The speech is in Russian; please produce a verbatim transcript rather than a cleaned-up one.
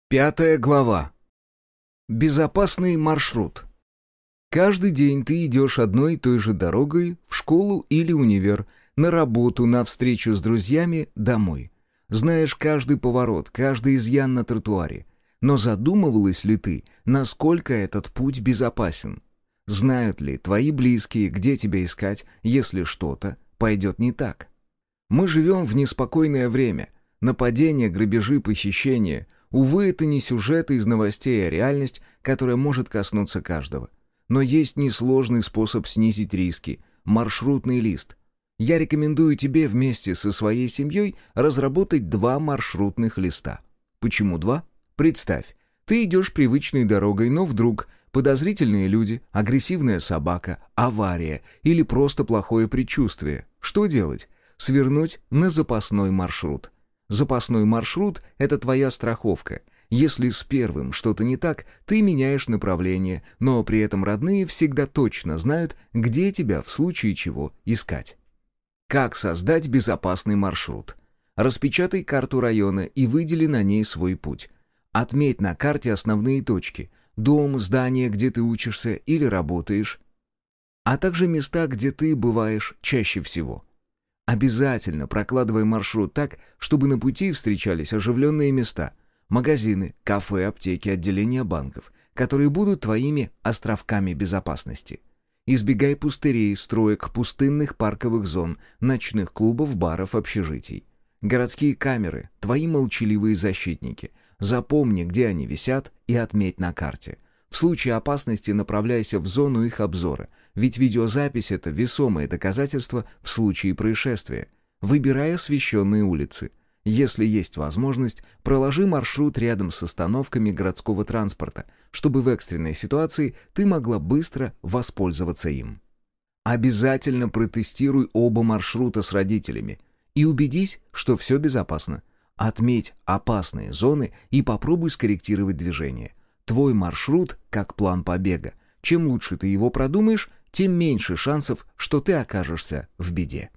Пятая глава. Безопасный маршрут. Каждый день ты идешь одной и той же дорогой в школу или универ, на работу, на встречу с друзьями, домой. Знаешь каждый поворот, каждый изъян на тротуаре. Но задумывалась ли ты, насколько этот путь безопасен? Знают ли твои близкие, где тебя искать, если что-то пойдет не так? Мы живем в неспокойное время. Нападения, грабежи, похищения. Увы, это не сюжеты из новостей, а реальность, которая может коснуться каждого. Но есть несложный способ снизить риски – маршрутный лист. Я рекомендую тебе вместе со своей семьей разработать два маршрутных листа. Почему два? Представь, ты идешь привычной дорогой, но вдруг подозрительные люди, агрессивная собака, авария или просто плохое предчувствие. Что делать? Свернуть на запасной маршрут. Запасной маршрут – это твоя страховка. Если с первым что-то не так, ты меняешь направление, но при этом родные всегда точно знают, где тебя в случае чего искать. Как создать безопасный маршрут? Распечатай карту района и выдели на ней свой путь. Отметь на карте основные точки – дом, здание, где ты учишься или работаешь, а также места, где ты бываешь чаще всего. Обязательно прокладывай маршрут так, чтобы на пути встречались оживленные места – магазины, кафе, аптеки, отделения банков, которые будут твоими островками безопасности. Избегай пустырей, строек, пустынных парковых зон, ночных клубов, баров, общежитий. Городские камеры – твои молчаливые защитники. Запомни, где они висят, и отметь на карте. В случае опасности направляйся в зону их обзора, ведь видеозапись – это весомое доказательство в случае происшествия. Выбирай освещенные улицы. Если есть возможность, проложи маршрут рядом с остановками городского транспорта, чтобы в экстренной ситуации ты могла быстро воспользоваться им. Обязательно протестируй оба маршрута с родителями и убедись, что все безопасно. Отметь опасные зоны и попробуй скорректировать движение. Твой маршрут как план побега. Чем лучше ты его продумаешь, тем меньше шансов, что ты окажешься в беде.